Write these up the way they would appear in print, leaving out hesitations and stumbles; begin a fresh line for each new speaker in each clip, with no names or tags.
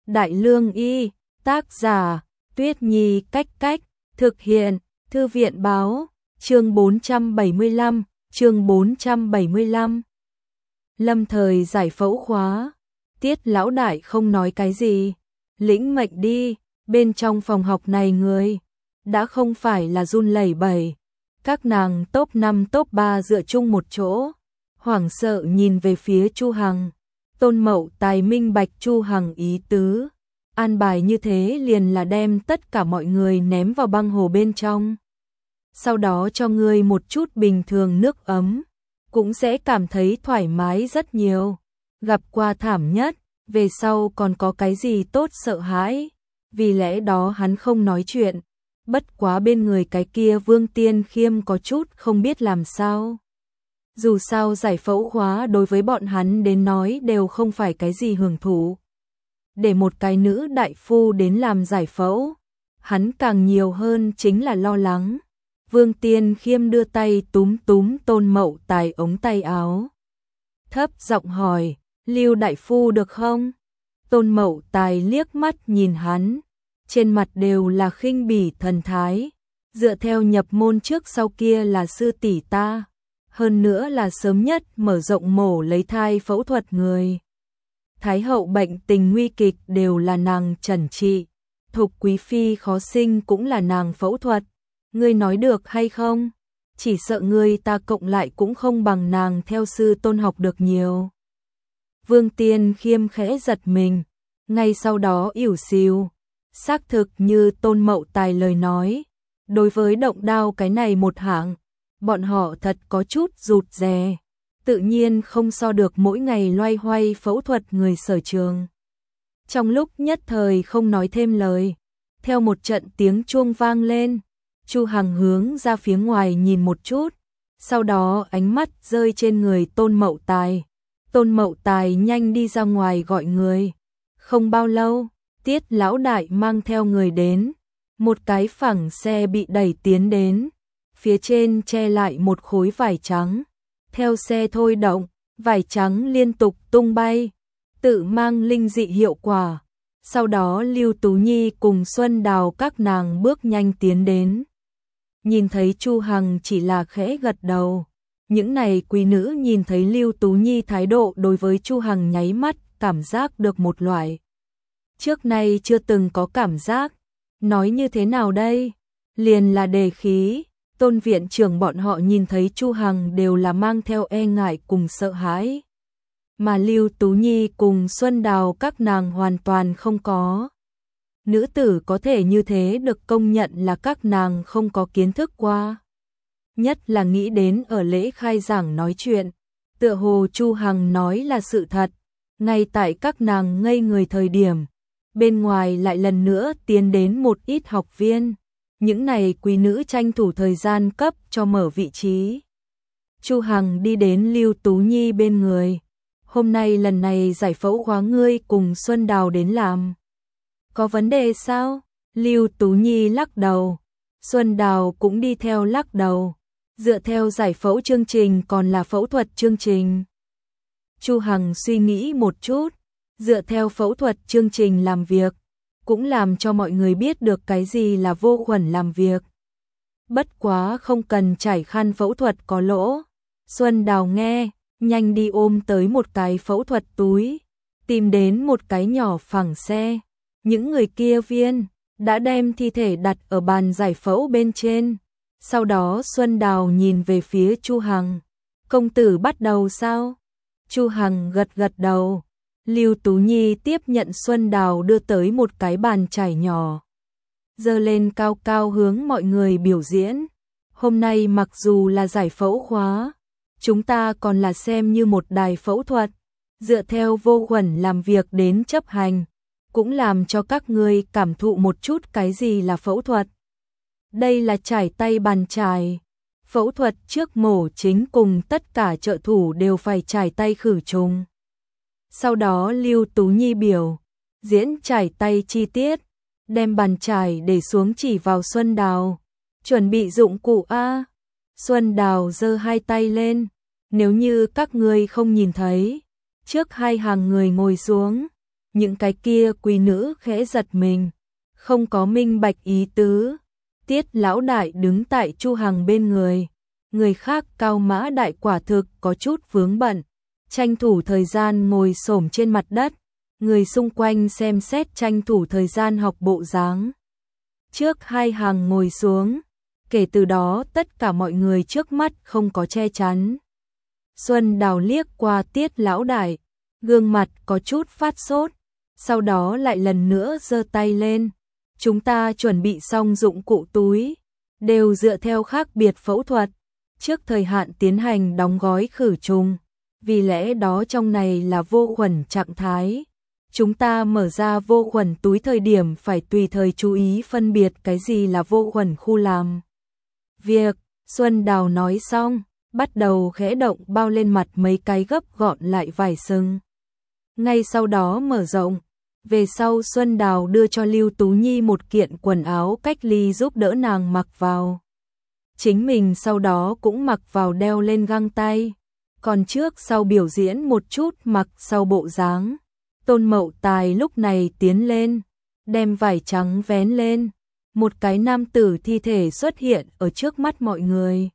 Đại Lương Y, tác giả, Tuyết Nhi Cách Cách, thực hiện, Thư viện Báo, chương 475, chương 475. Lâm thời giải phẫu khóa, Tiết lão đại không nói cái gì, lĩnh mệnh đi, bên trong phòng học này người, đã không phải là run lẩy bẩy, các nàng top 5 top 3 dựa chung một chỗ, hoảng sợ nhìn về phía Chu Hằng. Tôn Mậu Tài minh bạch Chu Hằng ý tứ, an bài như thế liền là đem tất cả mọi người ném vào băng hồ bên trong. Sau đó cho ngươi một chút bình thường nước ấm, cũng sẽ cảm thấy thoải mái rất nhiều. Gặp qua thảm nhất, về sau còn có cái gì tốt sợ hãi, vì lẽ đó hắn không nói chuyện. Bất quá bên người cái kia Vương Tiên Khiêm có chút không biết làm sao. Dù sao giải phẫu khóa đối với bọn hắn đến nói đều không phải cái gì hưởng thụ. Để một cái nữ đại phu đến làm giải phẫu, hắn càng nhiều hơn chính là lo lắng. Vương Tiên Khiêm đưa tay túm túm Tôn Mậu Tài ống tay áo. Thấp giọng hỏi, Lưu đại phu được không? Tôn Mậu Tài liếc mắt nhìn hắn, trên mặt đều là khinh bỉ thần thái. Dựa theo nhập môn trước sau kia là sư tỷ ta, hơn nữa là sớm nhất mở rộng mổ lấy thai phẫu thuật người. Thái hậu bệnh tình nguy kịch đều là nàng chẩn trị, Thục quý phi khó sinh cũng là nàng phẫu thuật. Ngươi nói được hay không? Chỉ sợ ngươi ta cộng lại cũng không bằng nàng theo sư Tôn học được nhiều. Vương Tiên Khiêm khẽ giật mình, ngay sau đó ỉu xìu. Xác thực như Tôn Mậu Tài lời nói, đối với động đao cái này một hạng, bọn họ thật có chút rụt rè, tự nhiên không so được mỗi ngày loay hoay phẫu thuật người sở trường. Trong lúc nhất thời không nói thêm lời, theo một trận tiếng chuông vang lên, Chu Hằng hướng ra phía ngoài nhìn một chút, sau đó ánh mắt rơi trên người Tôn Mậu Tài. Tôn Mậu Tài nhanh đi ra ngoài gọi người. Không bao lâu, Tiết lão đại mang theo người đến, một cái phẳng xe bị đẩy tiến đến, phía trên che lại một khối vải trắng. Theo xe thôi động, vải trắng liên tục tung bay, tự mang linh dị hiệu quả. Sau đó Lưu Tú Nhi cùng Xuân Đào các nàng bước nhanh tiến đến. Nhìn thấy Chu Hằng chỉ là khẽ gật đầu. Những này quý nữ nhìn thấy Lưu Tú Nhi thái độ đối với Chu Hằng nháy mắt cảm giác được một loại trước nay chưa từng có cảm giác. Nói như thế nào đây? Liền là đề khí. Tôn viện trưởng bọn họ nhìn thấy Chu Hằng đều là mang theo e ngại cùng sợ hãi. Mà Lưu Tú Nhi cùng Xuân Đào các nàng hoàn toàn không có. Nữ tử có thể như thế được công nhận là các nàng không có kiến thức qua. Nhất là nghĩ đến ở lễ khai giảng nói chuyện, tựa hồ Chu Hằng nói là sự thật. Ngay tại các nàng ngây người thời điểm, bên ngoài lại lần nữa tiến đến một ít học viên. Những này quý nữ tranh thủ thời gian cấp cho mở vị trí. Chu Hằng đi đến Lưu Tú Nhi bên người. Hôm nay lần này giải phẫu khóa ngươi cùng Xuân Đào đến làm. Có vấn đề sao? Lưu Tú Nhi lắc đầu. Xuân Đào cũng đi theo lắc đầu. Dựa theo giải phẫu chương trình còn là phẫu thuật chương trình. Chu Hằng suy nghĩ một chút. Dựa theo phẫu thuật chương trình làm việc, cũng làm cho mọi người biết được cái gì là vô khuẩn làm việc. Bất quá không cần trải khăn phẫu thuật có lỗ. Xuân Đào nghe, nhanh đi ôm tới một cái phẫu thuật túi, tìm đến một cái nhỏ phẳng xe. Những người kia viên đã đem thi thể đặt ở bàn giải phẫu bên trên. Sau đó Xuân Đào nhìn về phía Chu Hằng. Công tử bắt đầu sao? Chu Hằng gật gật đầu. Lưu Tú Nhi tiếp nhận Xuân Đào đưa tới một cái bàn chải nhỏ, giơ lên cao cao hướng mọi người biểu diễn. Hôm nay mặc dù là giải phẫu khóa, chúng ta còn là xem như một đài phẫu thuật, dựa theo vô khuẩn làm việc đến chấp hành, cũng làm cho các ngươi cảm thụ một chút cái gì là phẫu thuật. Đây là chải tay bàn chải. Phẫu thuật trước mổ chính cùng tất cả trợ thủ đều phải chải tay khử trùng. Sau đó Lưu Tú Nhi biểu diễn chải tay chi tiết, đem bàn chải để xuống chỉ vào Xuân Đào. Chuẩn bị dụng cụ A. Xuân Đào giơ hai tay lên. Nếu như các ngươi không nhìn thấy, trước hai hàng người ngồi xuống, Những cái kia quý nữ khẽ giật mình, không có minh bạch ý tứ. Tiết lão đại đứng tại Chu Hằng bên người khác Cao Mã đại quả thực có chút vướng bận, tranh thủ thời gian ngồi xổm trên mặt đất, người xung quanh xem xét tranh thủ thời gian học bộ dáng. Trước hai hàng ngồi xuống, kể từ đó tất cả mọi người trước mắt không có che chắn. Xuân Đào liếc qua Tiết lão đại, gương mặt có chút phát sốt, sau đó lại lần nữa giơ tay lên. Chúng ta chuẩn bị xong dụng cụ túi, đều dựa theo khác biệt phẫu thuật, trước thời hạn tiến hành đóng gói khử trùng, vì lẽ đó trong này là vô khuẩn trạng thái. Chúng ta mở ra vô khuẩn túi thời điểm phải tùy thời chú ý phân biệt cái gì là vô khuẩn khu làm việc. Xuân Đào nói xong, bắt đầu khẽ động bao lên mặt mấy cái gấp gọn lại vải sừng. Ngay sau đó mở rộng. Về sau Xuân Đào đưa cho Lưu Tú Nhi một kiện quần áo cách ly giúp đỡ nàng mặc vào. Chính mình sau đó cũng mặc vào đeo lên găng tay. Còn trước sau biểu diễn một chút mặc sau bộ dáng. Tôn Mậu Tài lúc này tiến lên, đem vải trắng vén lên. Một cái nam tử thi thể xuất hiện ở trước mắt mọi người.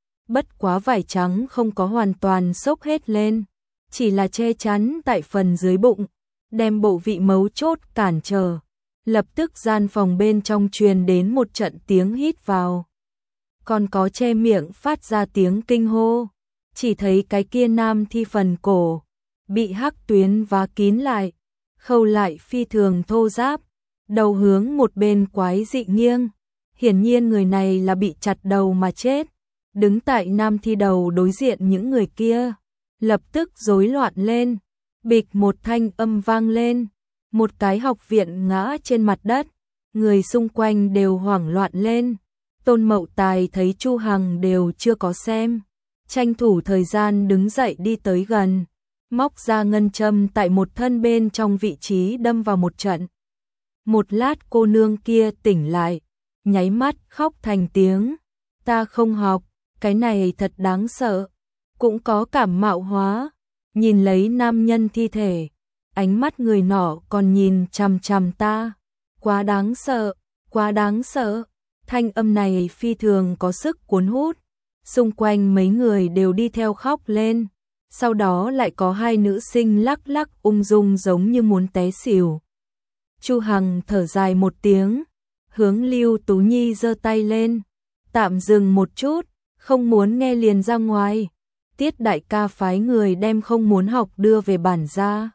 Bất quá vải trắng không có hoàn toàn xốc hết lên, chỉ là che chắn tại phần dưới bụng, đem bộ vị mấu chốt cản trở. Lập tức gian phòng bên trong truyền đến một trận tiếng hít vào. Còn có che miệng phát ra tiếng kinh hô. Chỉ thấy cái kia nam thi phần cổ, bị hắc tuyến vá kín lại, khâu lại phi thường thô ráp, đầu hướng một bên quái dị nghiêng. Hiển nhiên người này là bị chặt đầu mà chết. Đứng tại nam thi đầu đối diện những người kia, lập tức rối loạn lên. Bịch một thanh âm vang lên, một cái học viện ngã trên mặt đất, người xung quanh đều hoảng loạn lên. Tôn Mậu Tài thấy Chu Hằng đều chưa có xem, tranh thủ thời gian đứng dậy đi tới gần, móc ra ngân châm tại một thân bên trong vị trí đâm vào một trận. Một lát cô nương kia tỉnh lại, nháy mắt khóc thành tiếng. Ta không học, cái này thật đáng sợ, cũng có cảm mạo hóa. Nhìn lấy nam nhân thi thể, ánh mắt người nọ còn nhìn chằm chằm ta. Quá đáng sợ, quá đáng sợ. Thanh âm này phi thường có sức cuốn hút. Xung quanh mấy người đều đi theo khóc lên. Sau đó lại có hai nữ sinh lắc lắc ung dung giống như muốn té xỉu. Chu Hằng thở dài một tiếng, hướng Lưu Tú Nhi giơ tay lên. Tạm dừng một chút, không muốn nghe liền ra ngoài. Tiết đại ca phái người đem không muốn học đưa về bản ra.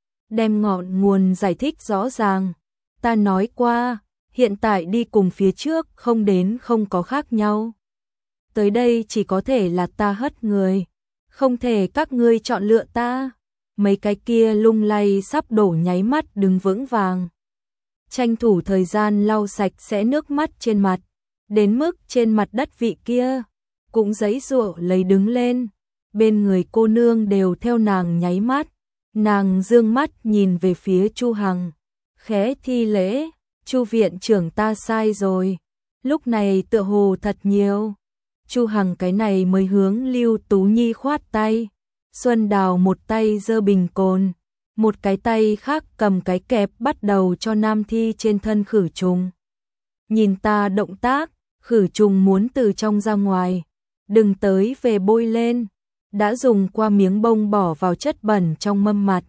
Đem ngọn nguồn giải thích rõ ràng. Ta nói qua, hiện tại đi cùng phía trước không đến không có khác nhau. Tới đây chỉ có thể là ta hất người, không thể các ngươi chọn lựa ta. Mấy cái kia lung lay sắp đổ nháy mắt đứng vững vàng. Tranh thủ thời gian lau sạch sẽ nước mắt trên mặt, đến mức trên mặt đất vị kia cũng giãy giụa lấy đứng lên. Bên người cô nương đều theo nàng nháy mắt, nàng dương mắt nhìn về phía Chu Hằng, khẽ thi lễ, Chu viện trưởng ta sai rồi, lúc này tựa hồ thật nhiều. Chu Hằng cái này mới hướng Lưu Tú Nhi khoát tay. Xuân Đào một tay giơ bình cồn, một cái tay khác cầm cái kẹp bắt đầu cho nam thi trên thân khử trùng. Nhìn ta động tác, khử trùng muốn từ trong ra ngoài, đừng tới về bôi lên. Đã dùng qua miếng bông bỏ vào chất bẩn trong mâm mặt.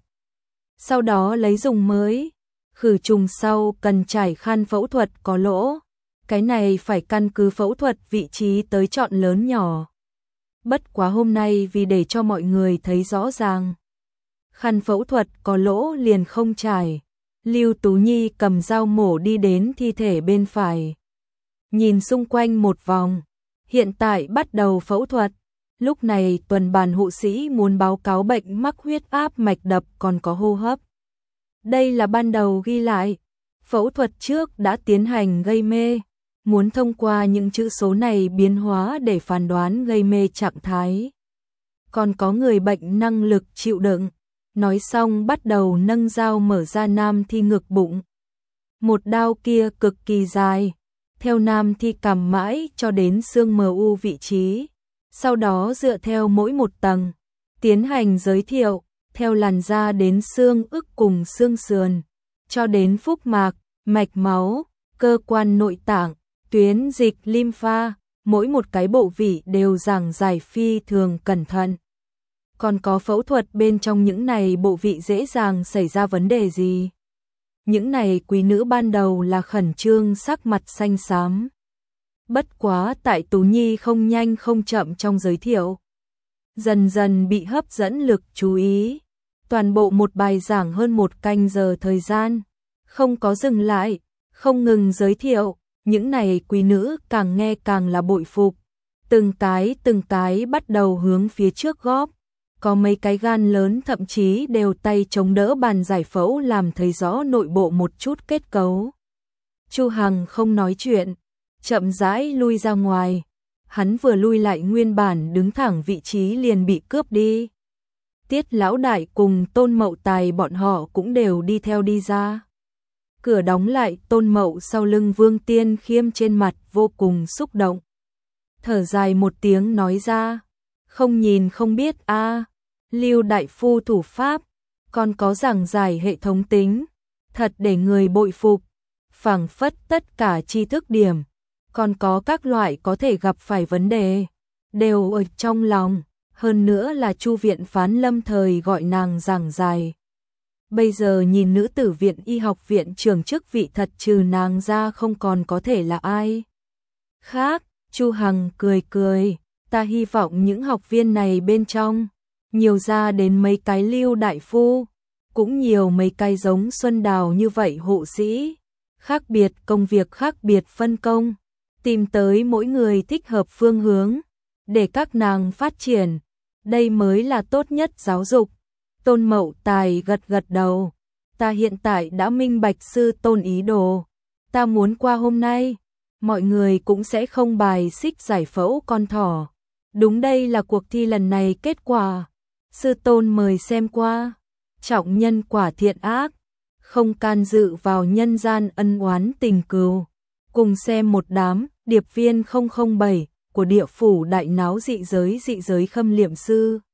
Sau đó lấy dùng mới. Khử trùng sau cần trải khăn phẫu thuật có lỗ. Cái này phải căn cứ phẫu thuật vị trí tới chọn lớn nhỏ. Bất quá hôm nay vì để cho mọi người thấy rõ ràng, khăn phẫu thuật có lỗ liền không trải. Lưu Tú Nhi cầm dao mổ đi đến thi thể bên phải. Nhìn xung quanh một vòng. Hiện tại bắt đầu phẫu thuật. Lúc này tuần bàn hộ sĩ muốn báo cáo bệnh mắc huyết áp mạch đập còn có hô hấp. Đây là ban đầu ghi lại. Phẫu thuật trước đã tiến hành gây mê. Muốn thông qua những chữ số này biến hóa để phán đoán gây mê trạng thái. Còn có người bệnh năng lực chịu đựng. Nói xong bắt đầu nâng dao mở ra nam thi ngực bụng. Một đao kia cực kỳ dài. Theo nam thi cằm mãi cho đến xương MU vị trí. Sau đó dựa theo mỗi một tầng, tiến hành giới thiệu, theo làn da đến xương ức cùng xương sườn, cho đến phúc mạc, mạch máu, cơ quan nội tạng, tuyến dịch lympha, mỗi một cái bộ vị đều giảng giải phi thường cẩn thận. Còn có phẫu thuật bên trong những này bộ vị dễ dàng xảy ra vấn đề gì? Những này quý nữ ban đầu là khẩn trương sắc mặt xanh xám. Bất quá tại Tú Nhi không nhanh không chậm trong giới thiệu. Dần dần bị hấp dẫn lực chú ý. Toàn bộ một bài giảng hơn 1 canh giờ thời gian. Không có dừng lại, không ngừng giới thiệu. Những này quý nữ càng nghe càng là bội phục. Từng cái bắt đầu hướng phía trước góp. Có mấy cái gan lớn thậm chí đều tay chống đỡ bàn giải phẫu làm thấy rõ nội bộ một chút kết cấu. Chu Hằng không nói chuyện, chậm rãi lui ra ngoài. Hắn vừa lui lại nguyên bản đứng thẳng vị trí liền bị cướp đi. Tiết Lão Đại cùng Tôn Mậu Tài bọn họ cũng đều đi theo đi ra. Cửa đóng lại, Tôn Mậu sau lưng Vương Tiên Khiêm trên mặt vô cùng xúc động. Thở dài một tiếng nói ra, không nhìn không biết a, Lưu đại phu thủ pháp, còn có giảng giải hệ thống tính, thật để người bội phục. Phảng phất tất cả tri thức điểm, còn có các loại có thể gặp phải vấn đề, đều ở trong lòng, hơn nữa là Chu viện phán lâm thời gọi nàng giảng giải. Bây giờ nhìn nữ tử viện y học viện trưởng chức vị thật trừ nàng ra không còn có thể là ai khác. Chu Hằng cười cười, ta hy vọng những học viên này bên trong, nhiều ra đến mấy cái Lưu đại phu, cũng nhiều mấy cái giống Xuân Đào như vậy hộ sĩ, khác biệt công việc khác biệt phân công, tìm tới mỗi người thích hợp phương hướng, để các nàng phát triển, đây mới là tốt nhất giáo dục. Tôn Mậu Tài gật gật đầu, ta hiện tại đã minh bạch sư Tôn ý đồ, ta muốn qua hôm nay, mọi người cũng sẽ không bài xích giải phẫu con thỏ. Đúng đây là cuộc thi lần này kết quả. Sư Tôn mời xem qua, trọng nhân quả thiện ác, không can dự vào nhân gian ân oán tình cừu. Cùng xem một đám, điệp viên 007 của địa phủ đại náo dị giới khâm liệm sư.